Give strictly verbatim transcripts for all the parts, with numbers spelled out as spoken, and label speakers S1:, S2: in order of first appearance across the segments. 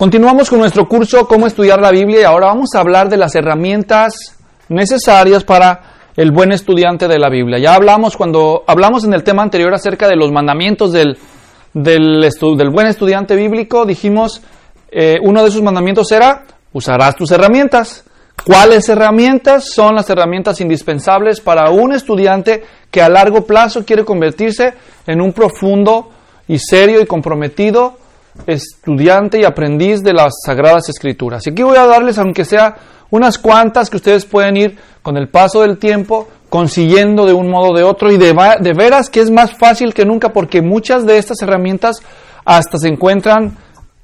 S1: Continuamos con nuestro curso Cómo estudiar la Biblia y ahora vamos a hablar de las herramientas necesarias para el buen estudiante de la Biblia. Ya hablamos cuando hablamos en el tema anterior acerca de los mandamientos del, del, estu, del buen estudiante bíblico. Dijimos, eh, uno de esos mandamientos era, usarás tus herramientas. ¿Cuáles herramientas? Son las herramientas indispensables para un estudiante que a largo plazo quiere convertirse en un profundo y serio y comprometido estudiante y aprendiz de las Sagradas Escrituras. Y aquí voy a darles, aunque sea unas cuantas que ustedes pueden ir con el paso del tiempo consiguiendo de un modo o de otro, y de, de veras que es más fácil que nunca, porque muchas de estas herramientas hasta se encuentran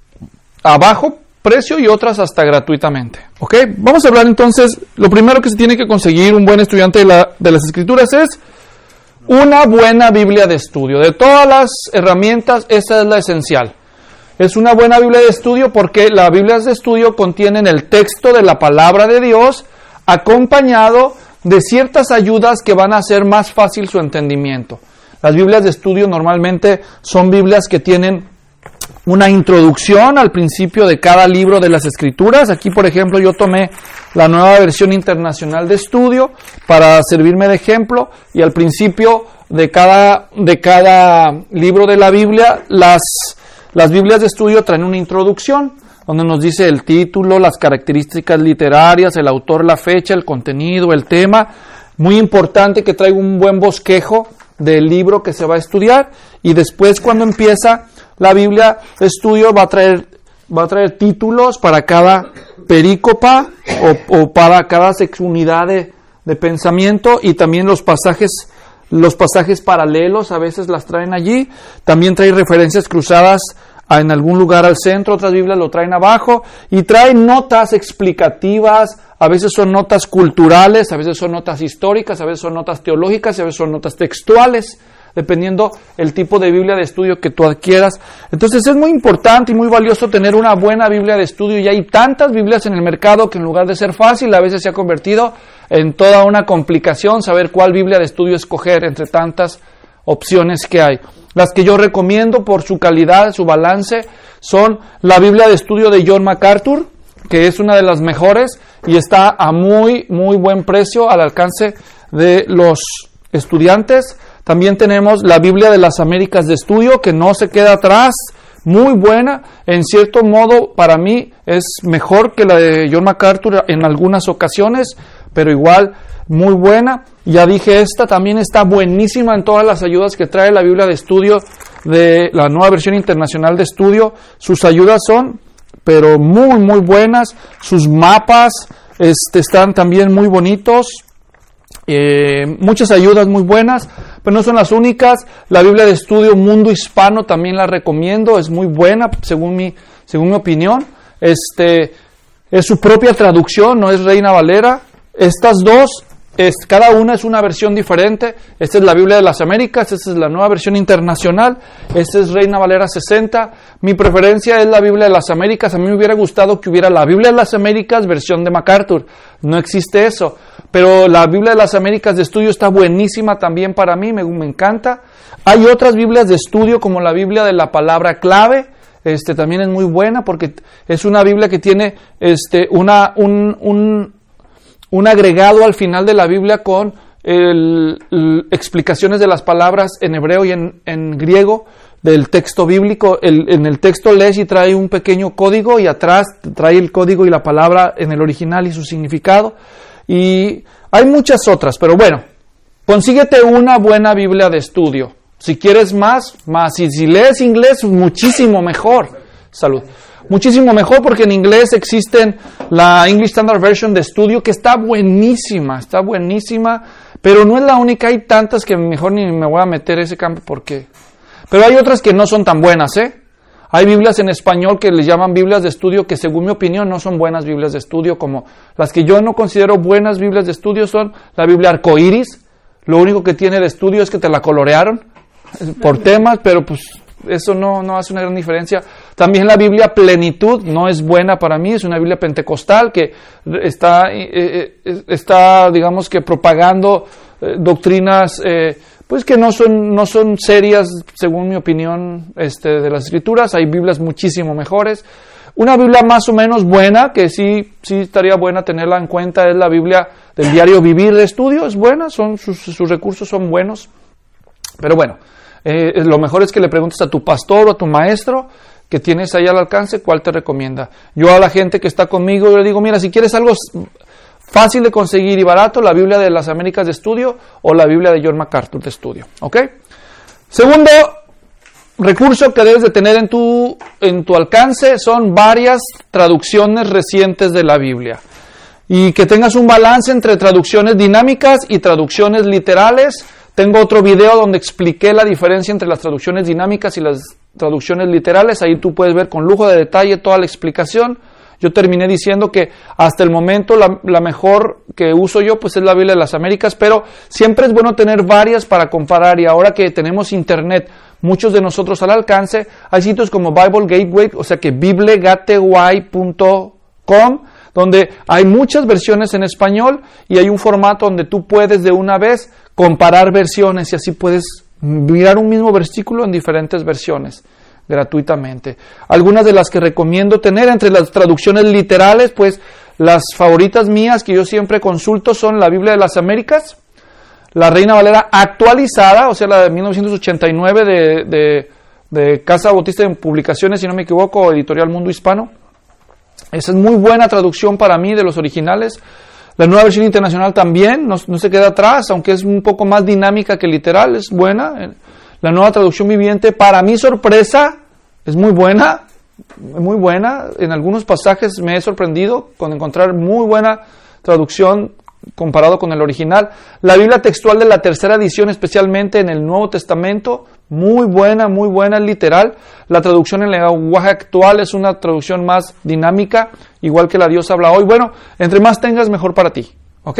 S1: a bajo precio y otras hasta gratuitamente. ¿Ok? Vamos a hablar entonces, lo primero que se tiene que conseguir un buen estudiante de, la, de las Escrituras es una buena Biblia de estudio. De todas las herramientas, esa es la esencial. Es una buena Biblia de estudio porque las Biblias de estudio contienen el texto de la palabra de Dios acompañado de ciertas ayudas que van a hacer más fácil su entendimiento. Las Biblias de estudio normalmente son Biblias que tienen una introducción al principio de cada libro de las Escrituras. Aquí, por ejemplo, yo tomé la nueva versión internacional de estudio para servirme de ejemplo, y al principio de cada, de cada libro de la Biblia, las Las Biblias de estudio traen una introducción donde nos dice el título, las características literarias, el autor, la fecha, el contenido, el tema. Muy importante que traiga un buen bosquejo del libro que se va a estudiar, y después cuando empieza la Biblia de estudio va a traer, va a traer títulos para cada perícopa o, o para cada unidad de, de pensamiento, y también los pasajes Los pasajes paralelos a veces las traen allí. También trae referencias cruzadas a, en algún lugar al centro, otras Biblias lo traen abajo, y trae notas explicativas. A veces son notas culturales, a veces son notas históricas, a veces son notas teológicas, a veces son notas textuales, dependiendo el tipo de Biblia de estudio que tú adquieras. Entonces es muy importante y muy valioso tener una buena Biblia de estudio, y hay tantas Biblias en el mercado que en lugar de ser fácil, a veces se ha convertido en toda una complicación saber cuál Biblia de estudio escoger entre tantas opciones que hay. Las que yo recomiendo por su calidad, su balance, son la Biblia de estudio de John MacArthur, que es una de las mejores y está a muy, muy buen precio al alcance de los estudiantes. También tenemos la Biblia de las Américas de estudio, que no se queda atrás, muy buena. En cierto modo, para mí, es mejor que la de John MacArthur en algunas ocasiones, pero igual muy buena. Ya dije, esta también está buenísima en todas las ayudas que trae la Biblia de estudio de la nueva versión internacional de estudio. Sus ayudas son, pero muy, muy buenas. Sus mapas este, están también muy bonitos. Eh, muchas ayudas muy buenas, pero no son las únicas. La Biblia de estudio Mundo Hispano también la recomiendo, es muy buena según mi, según mi opinión. Este, es su propia traducción, no es Reina Valera. Estas dos, es, cada una es una versión diferente. Esta es la Biblia de las Américas, esta es la nueva versión internacional, esta es Reina Valera sesenta. Mi preferencia es la Biblia de las Américas. A mí me hubiera gustado que hubiera la Biblia de las Américas versión de MacArthur. No existe eso, pero la Biblia de las Américas de estudio está buenísima también para mí, me, me encanta. Hay otras Biblias de estudio como la Biblia de la Palabra Clave. Este también es muy buena porque es una Biblia que tiene este una un, un un agregado al final de la Biblia con el, el, explicaciones de las palabras en hebreo y en, en griego del texto bíblico. El, en el texto lees y trae un pequeño código, y atrás trae el código y la palabra en el original y su significado. Y hay muchas otras, pero bueno, consíguete una buena Biblia de estudio. Si quieres más, más. Y si lees inglés, muchísimo mejor. Salud. Muchísimo mejor, porque en inglés existen la English Standard Version de estudio, que está buenísima, está buenísima, pero no es la única. Hay tantas que mejor ni me voy a meter ese campo porque... Pero hay otras que no son tan buenas, ¿eh? Hay Biblias en español que les llaman Biblias de estudio, que según mi opinión no son buenas Biblias de estudio, como las que yo no considero buenas Biblias de estudio son la Biblia Arcoíris. Lo único que tiene de estudio es que te la colorearon por temas, pero pues eso no, no hace una gran diferencia. También la Biblia Plenitud no es buena para mí, es una Biblia pentecostal que está, eh, está digamos que propagando eh, doctrinas eh, pues que no son, no son serias según mi opinión este, de las Escrituras. Hay Biblias muchísimo mejores. Una Biblia más o menos buena, que sí, sí estaría buena tenerla en cuenta, es la Biblia del Diario Vivir de Estudio. Es buena, son, sus, sus recursos son buenos. Pero bueno, eh, lo mejor es que le preguntes a tu pastor o a tu maestro que tienes ahí al alcance, cuál te recomienda. Yo a la gente que está conmigo, yo le digo, mira, si quieres algo fácil de conseguir y barato, la Biblia de las Américas de Estudio o la Biblia de John MacArthur de Estudio. ¿Ok? Segundo recurso que debes de tener en tu, en tu alcance son varias traducciones recientes de la Biblia. Y que tengas un balance entre traducciones dinámicas y traducciones literales. Tengo otro video donde expliqué la diferencia entre las traducciones dinámicas y las traducciones literales. Ahí tú puedes ver con lujo de detalle toda la explicación. Yo terminé diciendo que hasta el momento la, la mejor que uso yo pues es la Biblia de las Américas, pero siempre es bueno tener varias para comparar, y ahora que tenemos internet, muchos de nosotros al alcance, hay sitios como Bible Gateway, o sea que bible gateway punto com, donde hay muchas versiones en español y hay un formato donde tú puedes de una vez comparar versiones y así puedes mirar un mismo versículo en diferentes versiones gratuitamente. Algunas de las que recomiendo tener entre las traducciones literales, pues las favoritas mías que yo siempre consulto son la Biblia de las Américas, la Reina Valera actualizada, o sea la de mil novecientos ochenta y nueve de, de, de Casa Bautista en Publicaciones, si no me equivoco, Editorial Mundo Hispano. Esa es muy buena traducción para mí de los originales. La Nueva Versión Internacional también, no, no se queda atrás, aunque es un poco más dinámica que literal, es buena. La Nueva Traducción Viviente, para mi sorpresa, es muy buena, muy buena. En algunos pasajes me he sorprendido con encontrar muy buena traducción comparado con el original. La Biblia textual de la tercera edición, especialmente en el Nuevo Testamento, muy buena, muy buena, literal. La traducción en lenguaje actual es una traducción más dinámica, igual que la Dios habla hoy. Bueno, entre más tengas, mejor para ti. ¿Ok?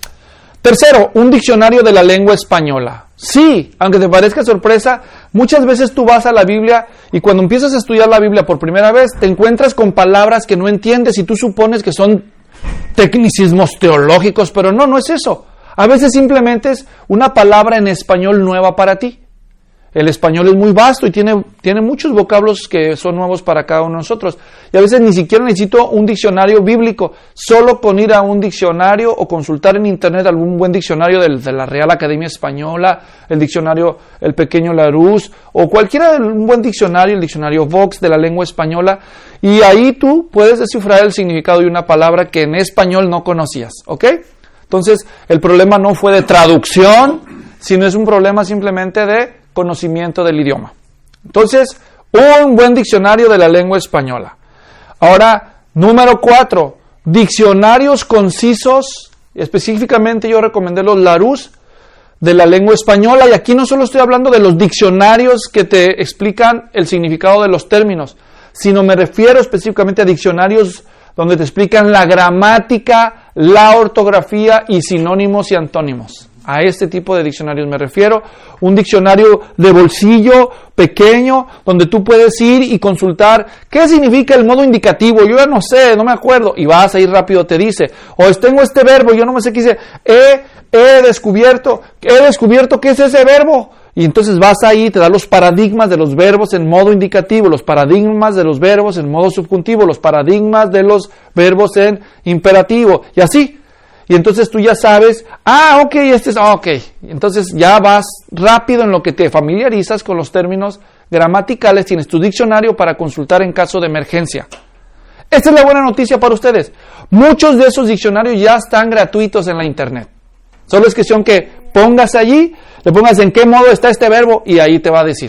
S1: Tercero, un diccionario de la lengua española. Sí, aunque te parezca sorpresa, muchas veces tú vas a la Biblia y cuando empiezas a estudiar la Biblia por primera vez, te encuentras con palabras que no entiendes y tú supones que son tecnicismos teológicos, pero no, no es eso. A veces simplemente es una palabra en español nueva para ti. El español es muy vasto y tiene, tiene muchos vocablos que son nuevos para cada uno de nosotros. Y a veces ni siquiera necesito un diccionario bíblico. Solo con ir a un diccionario o consultar en internet algún buen diccionario de, de la Real Academia Española, el diccionario El Pequeño Larousse, o cualquiera, un buen diccionario, el diccionario Vox de la lengua española. Y ahí tú puedes descifrar el significado de una palabra que en español no conocías. ¿Ok? Entonces, el problema no fue de traducción, sino es un problema simplemente de conocimiento del idioma. Entonces, un buen diccionario de la lengua española. Ahora, número cuatro, diccionarios concisos, específicamente yo recomendé los Larousse de la lengua española, y aquí no solo estoy hablando de los diccionarios que te explican el significado de los términos, sino me refiero específicamente a diccionarios donde te explican la gramática, la ortografía y sinónimos y antónimos. A este tipo de diccionarios me refiero. Un diccionario de bolsillo pequeño donde tú puedes ir y consultar qué significa el modo indicativo. Yo ya no sé, no me acuerdo. Y vas a ir rápido, te dice. O tengo este verbo, yo no me sé qué dice. He, he descubierto, he descubierto qué es ese verbo. Y entonces vas ahí, te da los paradigmas de los verbos en modo indicativo, los paradigmas de los verbos en modo subjuntivo, los paradigmas de los verbos en imperativo. Y así. Y entonces tú ya sabes, ah, ok, este es, ah, ok. Entonces ya vas rápido en lo que te familiarizas con los términos gramaticales, tienes tu diccionario para consultar en caso de emergencia. Esta es la buena noticia para ustedes. Muchos de esos diccionarios ya están gratuitos en la internet. Solo es cuestión que pongas allí, le pongas en qué modo está este verbo y ahí te va a decir.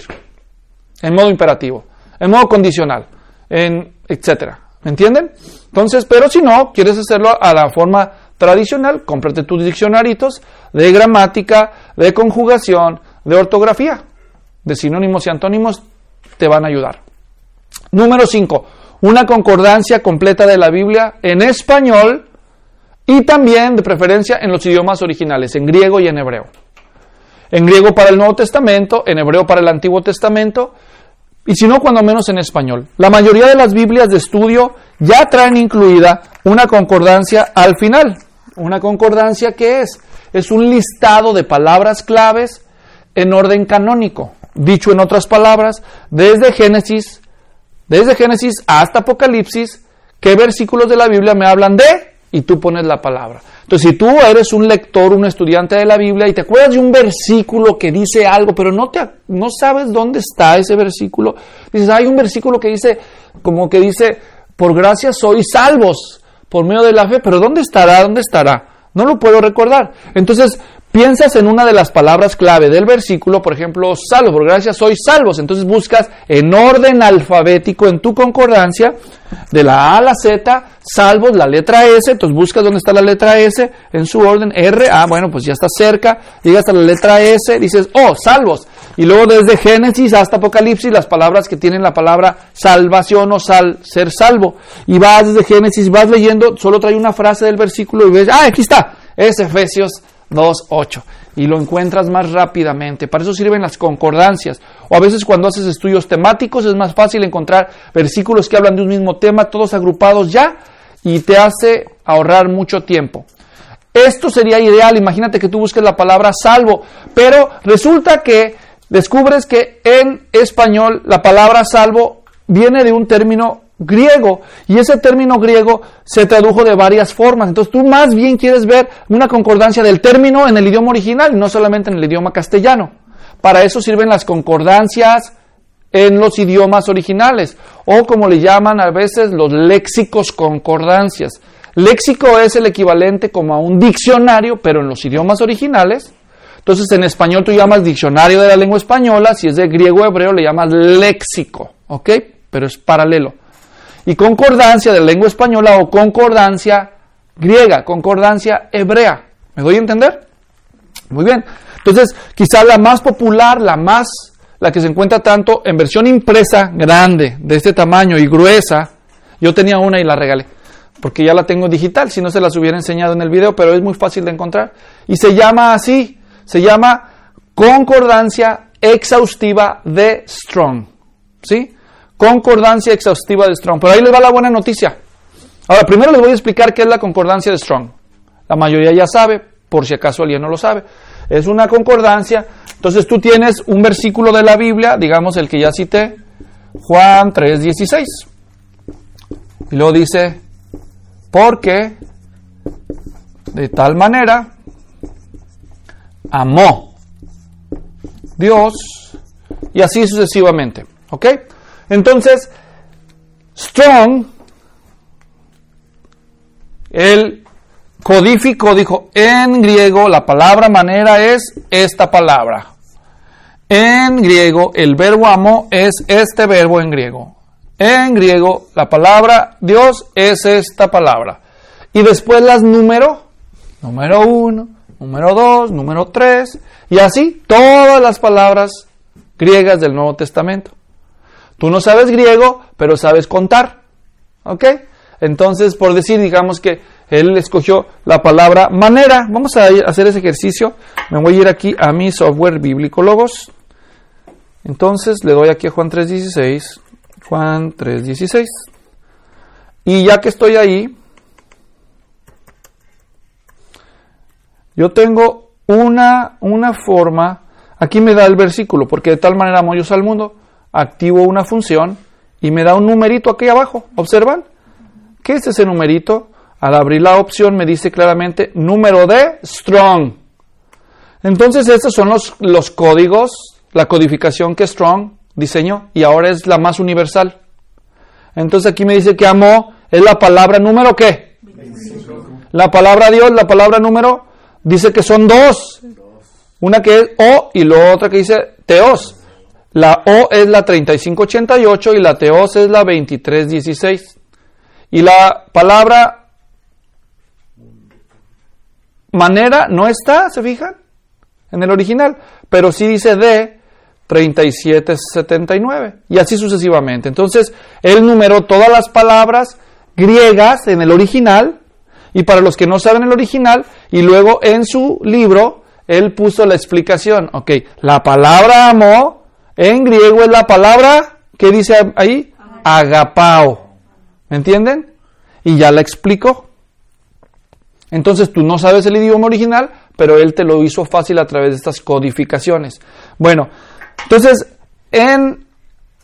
S1: En modo imperativo, en modo condicional, en etcétera. ¿Me entienden? Entonces, pero si no, quieres hacerlo a la forma tradicional, cómprate tus diccionarios de gramática, de conjugación, de ortografía, de sinónimos y antónimos, te van a ayudar. Número cinco, una concordancia completa de la Biblia en español y también, de preferencia, en los idiomas originales, en griego y en hebreo. En griego para el Nuevo Testamento, en hebreo para el Antiguo Testamento, y si no, cuando menos en español. La mayoría de las Biblias de estudio ya traen incluida una concordancia al final. ¿Una concordancia qué es? Es un listado de palabras claves en orden canónico. Dicho en otras palabras, desde Génesis desde Génesis hasta Apocalipsis, qué versículos de la Biblia me hablan de, y tú pones la palabra. Entonces, si tú eres un lector, un estudiante de la Biblia, y te acuerdas de un versículo que dice algo, pero no, te, no sabes dónde está ese versículo, dices, hay un versículo que dice, como que dice, por gracia sois salvos, por medio de la fe, pero ¿dónde estará? ¿Dónde estará? No lo puedo recordar. Entonces, piensas en una de las palabras clave del versículo, por ejemplo, salvo, por gracia sois salvos. Entonces buscas en orden alfabético en tu concordancia, de la A a la Z, salvos, la letra S, entonces buscas dónde está la letra S, en su orden, R, ah, bueno, pues ya está cerca, llegas a la letra S, dices, oh, salvos. Y luego desde Génesis hasta Apocalipsis, las palabras que tienen la palabra salvación o sal, ser salvo. Y vas desde Génesis, vas leyendo, solo trae una frase del versículo y ves, ah, aquí está, es Efesios dos ocho, y lo encuentras más rápidamente. Para eso sirven las concordancias, o a veces cuando haces estudios temáticos es más fácil encontrar versículos que hablan de un mismo tema, todos agrupados ya, y te hace ahorrar mucho tiempo. Esto sería ideal. Imagínate que tú busques la palabra salvo, pero resulta que descubres que en español la palabra salvo viene de un término griego, y ese término griego se tradujo de varias formas. Entonces tú más bien quieres ver una concordancia del término en el idioma original y no solamente en el idioma castellano. Para eso sirven las concordancias en los idiomas originales, o como le llaman a veces los léxicos concordancias. Léxico es el equivalente como a un diccionario, pero en los idiomas originales. Entonces en español tú llamas diccionario de la lengua española, si es de griego o hebreo le llamas léxico, ¿ok? Pero es paralelo. Y concordancia de lengua española o concordancia griega, concordancia hebrea. ¿Me doy a entender? Muy bien. Entonces, quizá la más popular, la más, la que se encuentra tanto en versión impresa, grande, de este tamaño y gruesa. Yo tenía una y la regalé, porque ya la tengo digital, si no se las hubiera enseñado en el video, pero es muy fácil de encontrar. Y se llama así, se llama Concordancia Exhaustiva de Strong. ¿Sí? Concordancia exhaustiva de Strong. Pero ahí les va la buena noticia. Ahora, primero les voy a explicar qué es la concordancia de Strong. La mayoría ya sabe, por si acaso alguien no lo sabe. Es una concordancia. Entonces tú tienes un versículo de la Biblia, digamos el que ya cité, Juan tres dieciséis. Y luego dice, porque de tal manera amó Dios, y así sucesivamente. ¿Ok? Entonces, Strong, él codificó, dijo, en griego la palabra manera es esta palabra. En griego el verbo amó es este verbo en griego. En griego la palabra Dios es esta palabra. Y después las numeró. Número uno, número dos, número tres. Y así todas las palabras griegas del Nuevo Testamento. Tú no sabes griego, pero sabes contar, ¿ok? Entonces, por decir, digamos que él escogió la palabra manera. Vamos a hacer ese ejercicio. Me voy a ir aquí a mi software bíblico Logos. Entonces, le doy aquí a Juan tres dieciséis. Juan tres dieciséis. Y ya que estoy ahí, yo tengo una, una forma. Aquí me da el versículo, porque de tal manera amó Dios al mundo. Activo una función y me da un numerito aquí abajo. ¿Observan? ¿Qué es ese numerito? Al abrir la opción me dice claramente número de Strong. Entonces estos son los, los códigos, la codificación que Strong diseñó y ahora es la más universal. Entonces aquí me dice que amó es la palabra número ¿qué? veinticinco. La palabra Dios, la palabra número, dice que son dos. Una que es O y la otra que dice Teos. La O es la treinta y cinco ochenta y ocho y la Teos es la veintitrés dieciséis. Y la palabra manera no está, ¿se fijan? En el original, pero sí dice de treinta y siete setenta y nueve y así sucesivamente. Entonces, él numeró todas las palabras griegas en el original y para los que no saben el original y luego en su libro él puso la explicación. Ok, la palabra amó en griego es la palabra, ¿qué dice ahí? Agapao. ¿Me entienden? Y ya la explicó. Entonces tú no sabes el idioma original, pero él te lo hizo fácil a través de estas codificaciones. Bueno, entonces en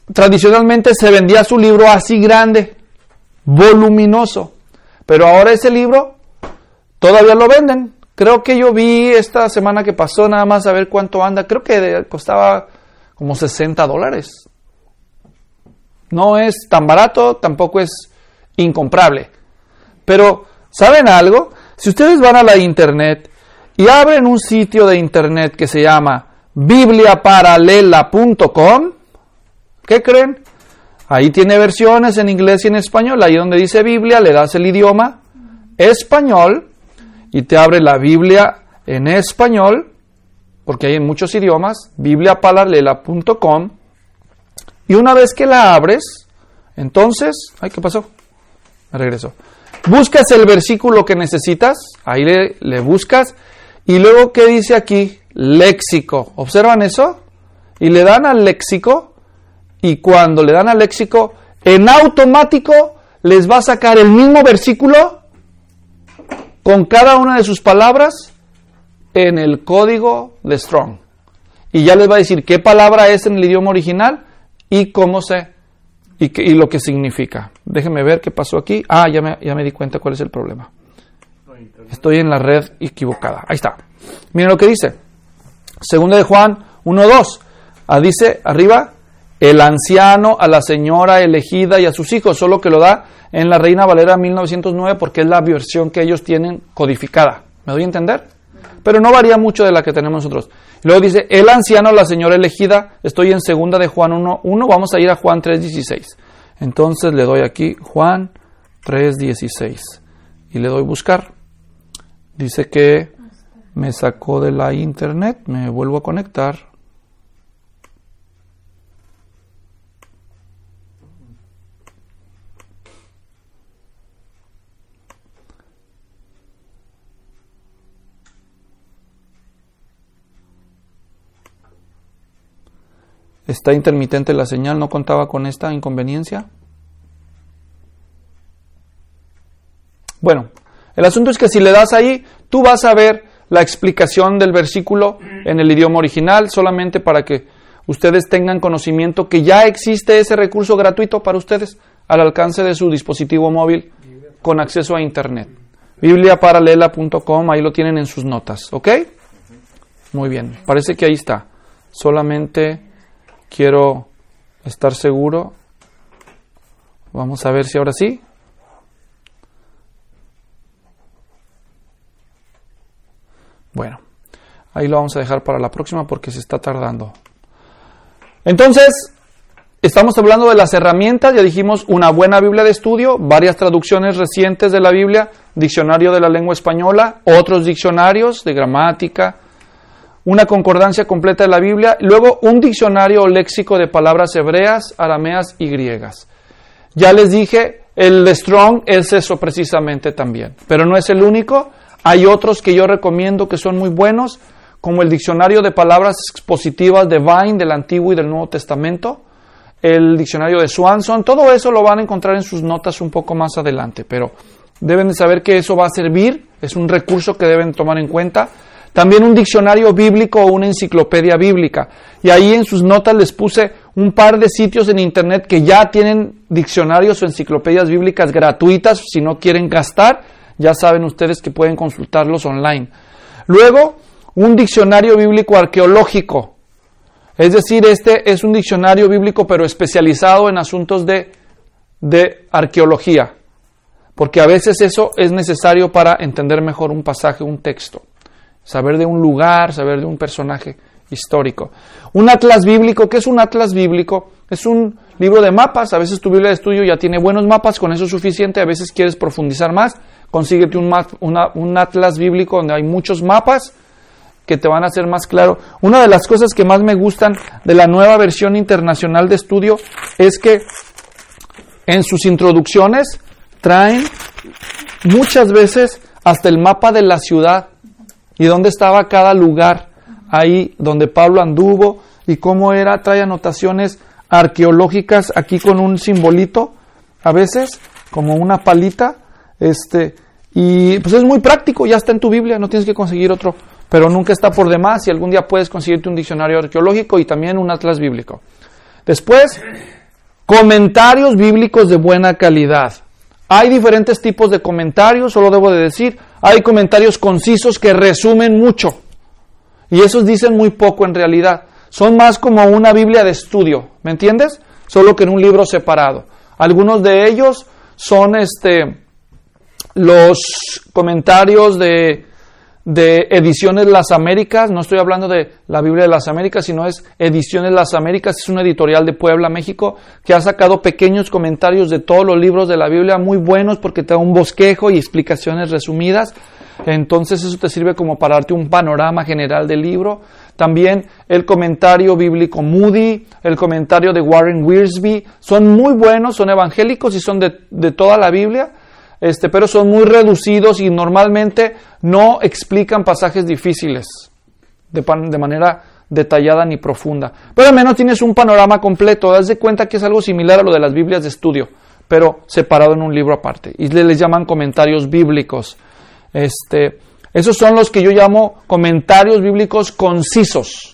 S1: tradicionalmente se vendía su libro así grande, voluminoso, pero ahora ese libro todavía lo venden. Creo que yo vi esta semana que pasó, nada más a ver cuánto anda, creo que costaba como sesenta dólares. No es tan barato, tampoco es incomprable. Pero, ¿saben algo? Si ustedes van a la internet y abren un sitio de internet que se llama biblia paralela punto com, ¿qué creen? Ahí tiene versiones en inglés y en español. Ahí donde dice Biblia, le das el idioma español y te abre la Biblia en español, porque hay en muchos idiomas, biblia paralela punto com. Y una vez que la abres, entonces, ay, ¿qué pasó? Me regreso. Buscas el versículo que necesitas, ahí le, le buscas, y luego, ¿qué dice aquí? Léxico. ¿Observan eso? Y le dan al léxico, y cuando le dan al léxico, en automático les va a sacar el mismo versículo con cada una de sus palabras en el código de Strong. Y ya les va a decir qué palabra es en el idioma original y cómo se, y, que, y lo que significa. Déjenme ver qué pasó aquí. Ah, ya me, ya me di cuenta cuál es el problema. Estoy en la red equivocada. Ahí está. Miren lo que dice. Segunda de Juan uno dos. Ah, dice arriba, el anciano, a la señora elegida y a sus hijos. Solo que lo da en la Reina Valera mil novecientos nueve porque es la versión que ellos tienen codificada. ¿Me doy a entender? Pero no varía mucho de la que tenemos nosotros. Luego dice, el anciano, la señora elegida. Estoy en segunda de Juan uno uno. Vamos a ir a Juan tres dieciséis. Entonces le doy aquí Juan tres dieciséis. Y le doy buscar. Dice que me sacó de la internet. Me vuelvo a conectar. Está intermitente la señal, ¿no contaba con esta inconveniencia? Bueno, el asunto es que si le das ahí, tú vas a ver la explicación del versículo en el idioma original, solamente para que ustedes tengan conocimiento que ya existe ese recurso gratuito para ustedes al alcance de su dispositivo móvil con acceso a internet. biblia paralela punto com, ahí lo tienen en sus notas, ¿ok? Muy bien, parece que ahí está. Solamente quiero estar seguro. Vamos a ver si ahora sí. Bueno, ahí lo vamos a dejar para la próxima porque se está tardando. Entonces, estamos hablando de las herramientas. Ya dijimos una buena Biblia de estudio, varias traducciones recientes de la Biblia, diccionario de la lengua española, otros diccionarios de gramática, una concordancia completa de la Biblia, luego un diccionario o léxico de palabras hebreas, arameas y griegas. Ya les dije, el de Strong es eso precisamente también, pero no es el único. Hay otros que yo recomiendo que son muy buenos, como el diccionario de palabras expositivas de Vine del Antiguo y del Nuevo Testamento, el diccionario de Swanson. Todo eso lo van a encontrar en sus notas un poco más adelante, pero deben de saber que eso va a servir, es un recurso que deben tomar en cuenta. También un diccionario bíblico o una enciclopedia bíblica. Y ahí en sus notas les puse un par de sitios en internet que ya tienen diccionarios o enciclopedias bíblicas gratuitas. Si no quieren gastar, ya saben ustedes que pueden consultarlos online. Luego, un diccionario bíblico arqueológico. Es decir, este es un diccionario bíblico pero especializado en asuntos de, de arqueología. Porque a veces eso es necesario para entender mejor un pasaje, un texto. Saber de un lugar, saber de un personaje histórico. Un atlas bíblico. ¿Qué es un atlas bíblico? Es un libro de mapas. A veces tu Biblia de estudio ya tiene buenos mapas, con eso es suficiente. A veces quieres profundizar más, consíguete un, map, una, un atlas bíblico donde hay muchos mapas que te van a hacer más claro. Una de las cosas que más me gustan de la nueva versión internacional de estudio es que en sus introducciones traen muchas veces hasta el mapa de la ciudad y dónde estaba cada lugar, ahí donde Pablo anduvo y cómo era. Trae anotaciones arqueológicas aquí con un simbolito, a veces como una palita, este, y pues es muy práctico, ya está en tu Biblia, no tienes que conseguir otro, pero nunca está por demás. Y algún día puedes conseguirte un diccionario arqueológico y también un atlas bíblico. Después, Comentarios bíblicos de buena calidad. Hay diferentes tipos de comentarios, solo debo de decir, hay comentarios concisos que resumen mucho. Y esos dicen muy poco en realidad. Son más como una Biblia de estudio, ¿me entiendes? Solo que en un libro separado. Algunos de ellos son este, los comentarios de, de Ediciones Las Américas. No estoy hablando de la Biblia de las Américas, sino es Ediciones Las Américas. Es una editorial de Puebla, México, que ha sacado pequeños comentarios de todos los libros de la Biblia, muy buenos porque te da un bosquejo y explicaciones resumidas. Entonces eso te sirve como para darte un panorama general del libro. También el comentario bíblico Moody, el comentario de Warren Wiersbe, son muy buenos, son evangélicos y son de, de toda la Biblia, este, pero son muy reducidos y normalmente no explican pasajes difíciles de, de manera detallada ni profunda. Pero al menos tienes un panorama completo, das de cuenta que es algo similar a lo de las Biblias de estudio, pero separado en un libro aparte. Y les llaman comentarios bíblicos. Este... Esos son los que yo llamo comentarios bíblicos concisos.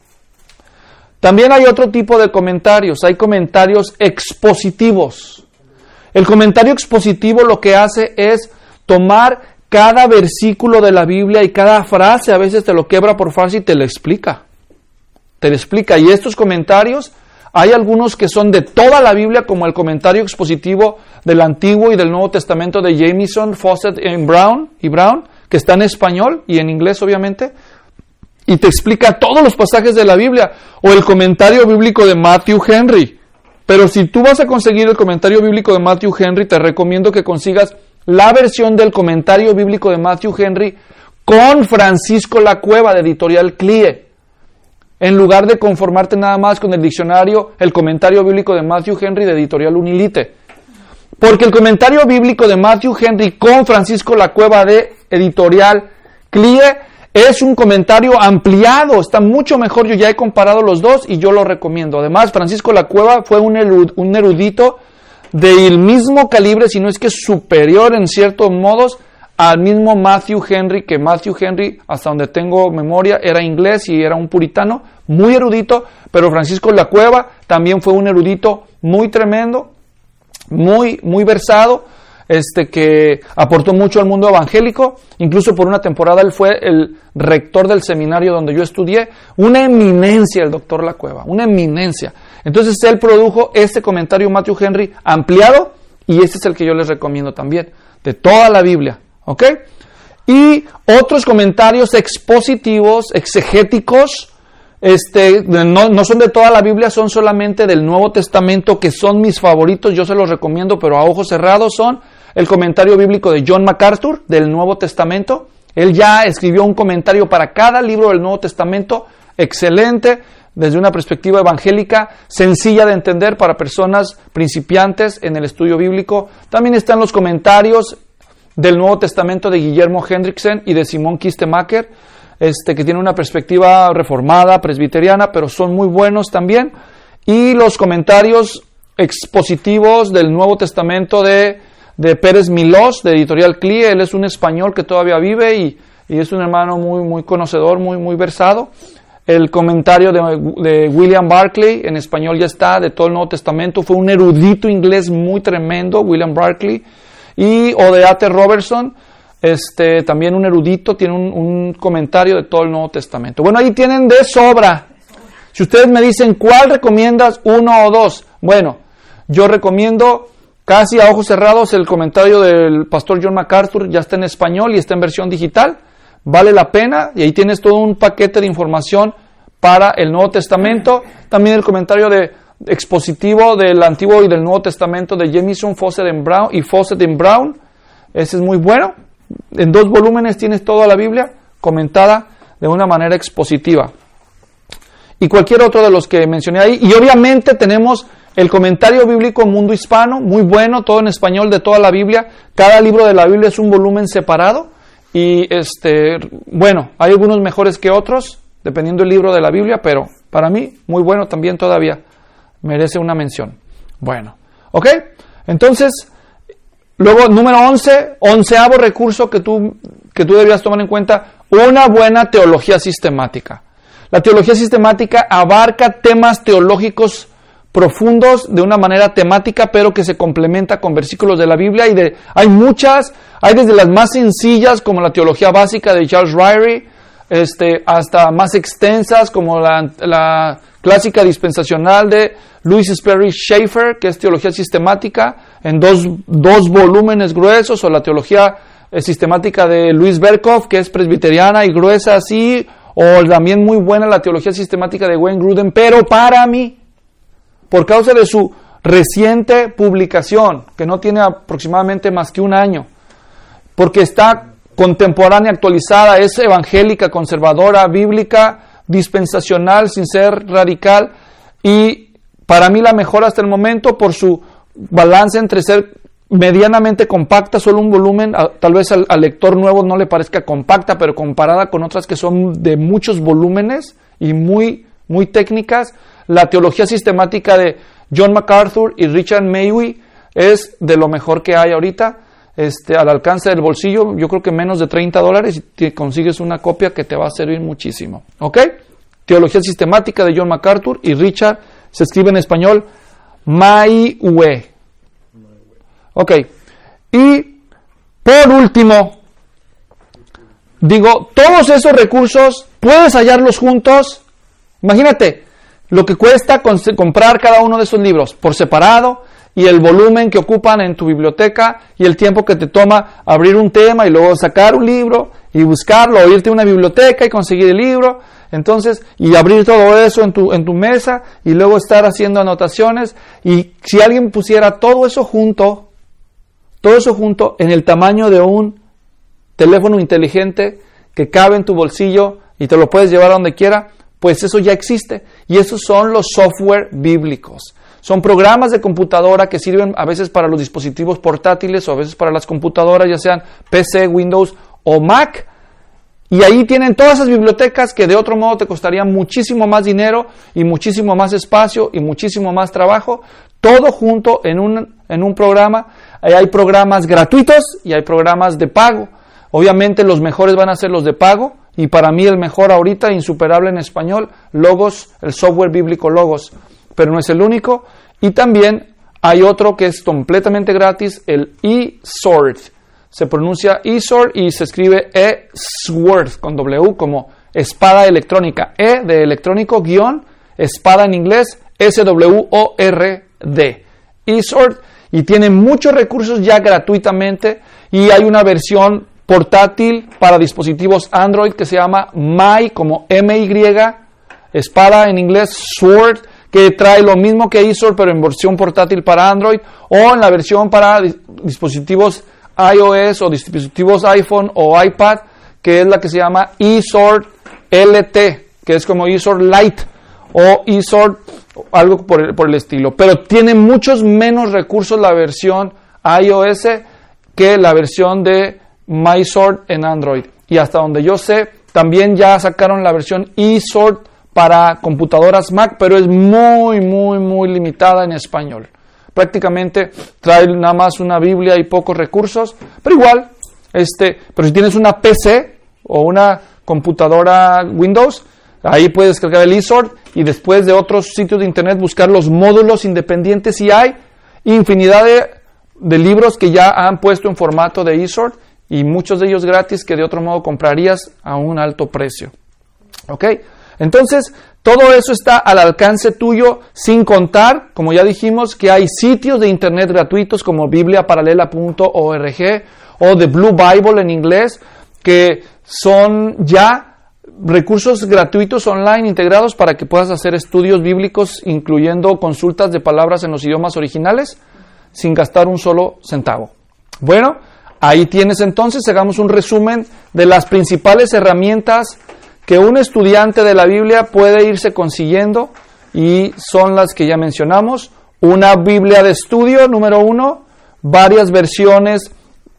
S1: También hay otro tipo de comentarios, hay comentarios expositivos. El comentario expositivo lo que hace es tomar cada versículo de la Biblia y cada frase, a veces te lo quebra por frase y te lo explica. Te lo explica. Y estos comentarios, hay algunos que son de toda la Biblia, como el comentario expositivo del Antiguo y del Nuevo Testamento de Jamieson, Fawcett y Brown, y Brown, que está en español y en inglés obviamente, y te explica todos los pasajes de la Biblia, o el comentario bíblico de Matthew Henry. Pero si tú vas a conseguir el comentario bíblico de Matthew Henry, te recomiendo que consigas la versión del comentario bíblico de Matthew Henry con Francisco La Cueva de Editorial C L I E, en lugar de conformarte nada más con el diccionario, el comentario bíblico de Matthew Henry de Editorial Unilite. Porque el comentario bíblico de Matthew Henry con Francisco La Cueva de Editorial C L I E es un comentario ampliado, está mucho mejor. Yo ya he comparado los dos y yo lo recomiendo. Además, Francisco La Cueva fue un erudito del mismo calibre, si no es que superior en ciertos modos, al mismo Matthew Henry, que Matthew Henry, hasta donde tengo memoria, era inglés y era un puritano, muy erudito, pero Francisco La Cueva también fue un erudito muy tremendo, muy, muy versado, este, que aportó mucho al mundo evangélico. Incluso por una temporada él fue el rector del seminario donde yo estudié. Una eminencia el doctor La Cueva, una eminencia. Entonces él produjo este comentario Matthew Henry ampliado, y este es el que yo les recomiendo también, de toda la Biblia, ¿ok? Y otros comentarios expositivos, exegéticos, Este, no, no son de toda la Biblia, son solamente del Nuevo Testamento, que son mis favoritos, yo se los recomiendo, pero a ojos cerrados. Son el comentario bíblico de John MacArthur del Nuevo Testamento. Él ya escribió un comentario para cada libro del Nuevo Testamento, excelente, desde una perspectiva evangélica, sencilla de entender para personas principiantes en el estudio bíblico. También están los comentarios del Nuevo Testamento de Guillermo Hendrickson y de Simón Kistemaker, Este, que tiene una perspectiva reformada, presbiteriana, pero son muy buenos también. Y los comentarios expositivos del Nuevo Testamento de, de Pérez Milós, de Editorial C L I E. Él es un español que todavía vive y, y es un hermano muy, muy conocedor, muy, muy versado. El comentario de, de William Barclay, en español ya está, de todo el Nuevo Testamento. Fue un erudito inglés muy tremendo, William Barclay. Y Odeate Robertson, Este, también un erudito, tiene un, un comentario de todo el Nuevo Testamento. Bueno, ahí tienen de sobra. Si ustedes me dicen, ¿cuál recomiendas? ¿Uno o dos? Bueno, yo recomiendo casi a ojos cerrados el comentario del pastor John MacArthur. Ya está en español y está en versión digital. Vale la pena, y ahí tienes todo un paquete de información para el Nuevo Testamento. También el comentario de expositivo del Antiguo y del Nuevo Testamento de Jamieson, Fawcett and Brown y Fawcett and Brown. Ese es muy bueno. En dos volúmenes tienes toda la Biblia comentada de una manera expositiva. Y cualquier otro de los que mencioné ahí. Y obviamente tenemos el comentario bíblico Mundo Hispano, muy bueno, todo en español de toda la Biblia. Cada libro de la Biblia es un volumen separado. Y este, bueno, hay algunos mejores que otros, dependiendo del libro de la Biblia, pero para mí, muy bueno también todavía. Merece una mención. Bueno, ¿ok? Entonces, luego, número once, onceavo recurso que tú, que tú deberías tomar en cuenta, una buena teología sistemática. La teología sistemática abarca temas teológicos profundos de una manera temática, pero que se complementa con versículos de la Biblia. Y de, hay muchas, hay desde las más sencillas, como la teología básica de Charles Ryrie, este, hasta más extensas, como la, la clásica dispensacional de Louis Sperry Schaeffer, que es teología sistemática, en dos, dos volúmenes gruesos, o la teología eh, sistemática de Louis Berkhoff, que es presbiteriana y gruesa así, o también muy buena la teología sistemática de Wayne Grudem, pero para mí, por causa de su reciente publicación, que no tiene aproximadamente más que un año, porque está contemporánea, actualizada, es evangélica, conservadora, bíblica, dispensacional, sin ser radical, y para mí la mejor hasta el momento por su balance entre ser medianamente compacta, solo un volumen, tal vez al, al lector nuevo no le parezca compacta, pero comparada con otras que son de muchos volúmenes y muy, muy técnicas. La teología sistemática de John MacArthur y Richard Maywee es de lo mejor que hay ahorita, este, al alcance del bolsillo. Yo creo que menos de treinta dólares y te consigues una copia que te va a servir muchísimo. ¿Ok? Teología sistemática de John MacArthur y Richard, se escribe en español, Maywee. Ok. Y por último, digo, todos esos recursos puedes hallarlos juntos. Imagínate lo que cuesta comprar cada uno de esos libros por separado, y el volumen que ocupan en tu biblioteca, y el tiempo que te toma abrir un tema y luego sacar un libro y buscarlo, o irte a una biblioteca y conseguir el libro, entonces, y abrir todo eso en tu, en tu mesa, y luego estar haciendo anotaciones. Y si alguien pusiera todo eso junto, todo eso junto en el tamaño de un teléfono inteligente que cabe en tu bolsillo y te lo puedes llevar a donde quiera, pues eso ya existe. Y esos son los software bíblicos. Son programas de computadora que sirven a veces para los dispositivos portátiles o a veces para las computadoras, ya sean P C, Windows o Mac. Y ahí tienen todas esas bibliotecas que de otro modo te costarían muchísimo más dinero y muchísimo más espacio y muchísimo más trabajo. Todo junto en un, en un programa. Ahí hay programas gratuitos y hay programas de pago. Obviamente los mejores van a ser los de pago. Y para mí el mejor ahorita, insuperable en español, Logos, el software bíblico Logos. Pero no es el único. Y también hay otro que es completamente gratis, el eSword. Se pronuncia eSword y se escribe eSword con W, como espada electrónica. E de electrónico, guión, espada en inglés, S W O R D. eSword, y tiene muchos recursos ya gratuitamente, y hay una versión portátil para dispositivos Android que se llama My, como M Y, espada en inglés, Sword, que trae lo mismo que eSword, pero en versión portátil para Android, o en la versión para dispositivos iOS o dispositivos iPhone o iPad, que es la que se llama eSword L T, que es como eSword Lite o eSword, algo por el, por el estilo. Pero tiene muchos menos recursos la versión iOS que la versión de MySword en Android. Y hasta donde yo sé, también ya sacaron la versión eSword para computadoras Mac, pero es muy, muy, muy limitada en español. Prácticamente trae nada más una Biblia y pocos recursos, pero igual, este, pero si tienes una P C o una computadora Windows, ahí puedes descargar el eSword y después de otros sitios de internet buscar los módulos independientes, y hay infinidad de, de libros que ya han puesto en formato de eSword, y muchos de ellos gratis que de otro modo comprarías a un alto precio. ¿Ok? Entonces, todo eso está al alcance tuyo, sin contar, como ya dijimos, que hay sitios de internet gratuitos como biblia paralela punto org o The Blue Bible en inglés, que son ya recursos gratuitos online integrados para que puedas hacer estudios bíblicos, incluyendo consultas de palabras en los idiomas originales, sin gastar un solo centavo. Bueno, ahí tienes entonces, hagamos un resumen de las principales herramientas que un estudiante de la Biblia puede irse consiguiendo, y son las que ya mencionamos. Una Biblia de estudio, número uno, varias versiones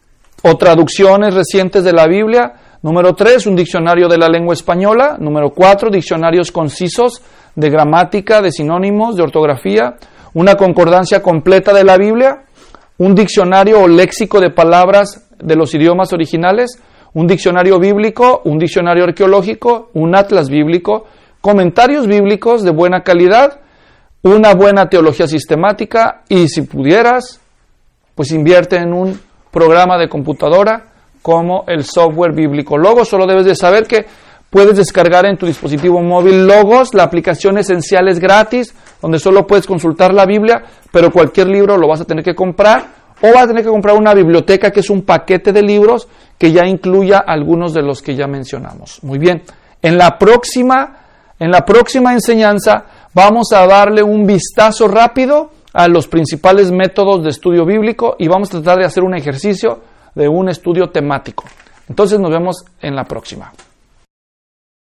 S1: o traducciones recientes de la Biblia. Número tres, un diccionario de la lengua española. Número cuatro, diccionarios concisos de gramática, de sinónimos, de ortografía. Una concordancia completa de la Biblia. Un diccionario o léxico de palabras de los idiomas originales. Un diccionario bíblico, un diccionario arqueológico, un atlas bíblico, comentarios bíblicos de buena calidad, una buena teología sistemática y si pudieras, pues invierte en un programa de computadora como el software bíblico Logos. Solo debes de saber que puedes descargar en tu dispositivo móvil Logos. La aplicación esencial es gratis, donde solo puedes consultar la Biblia, pero cualquier libro lo vas a tener que comprar, o vas a tener que comprar una biblioteca que es un paquete de libros que ya incluya algunos de los que ya mencionamos. Muy bien, en la próxima, en la próxima enseñanza vamos a darle un vistazo rápido a los principales métodos de estudio bíblico y vamos a tratar de hacer un ejercicio de un estudio temático. Entonces nos vemos en la próxima.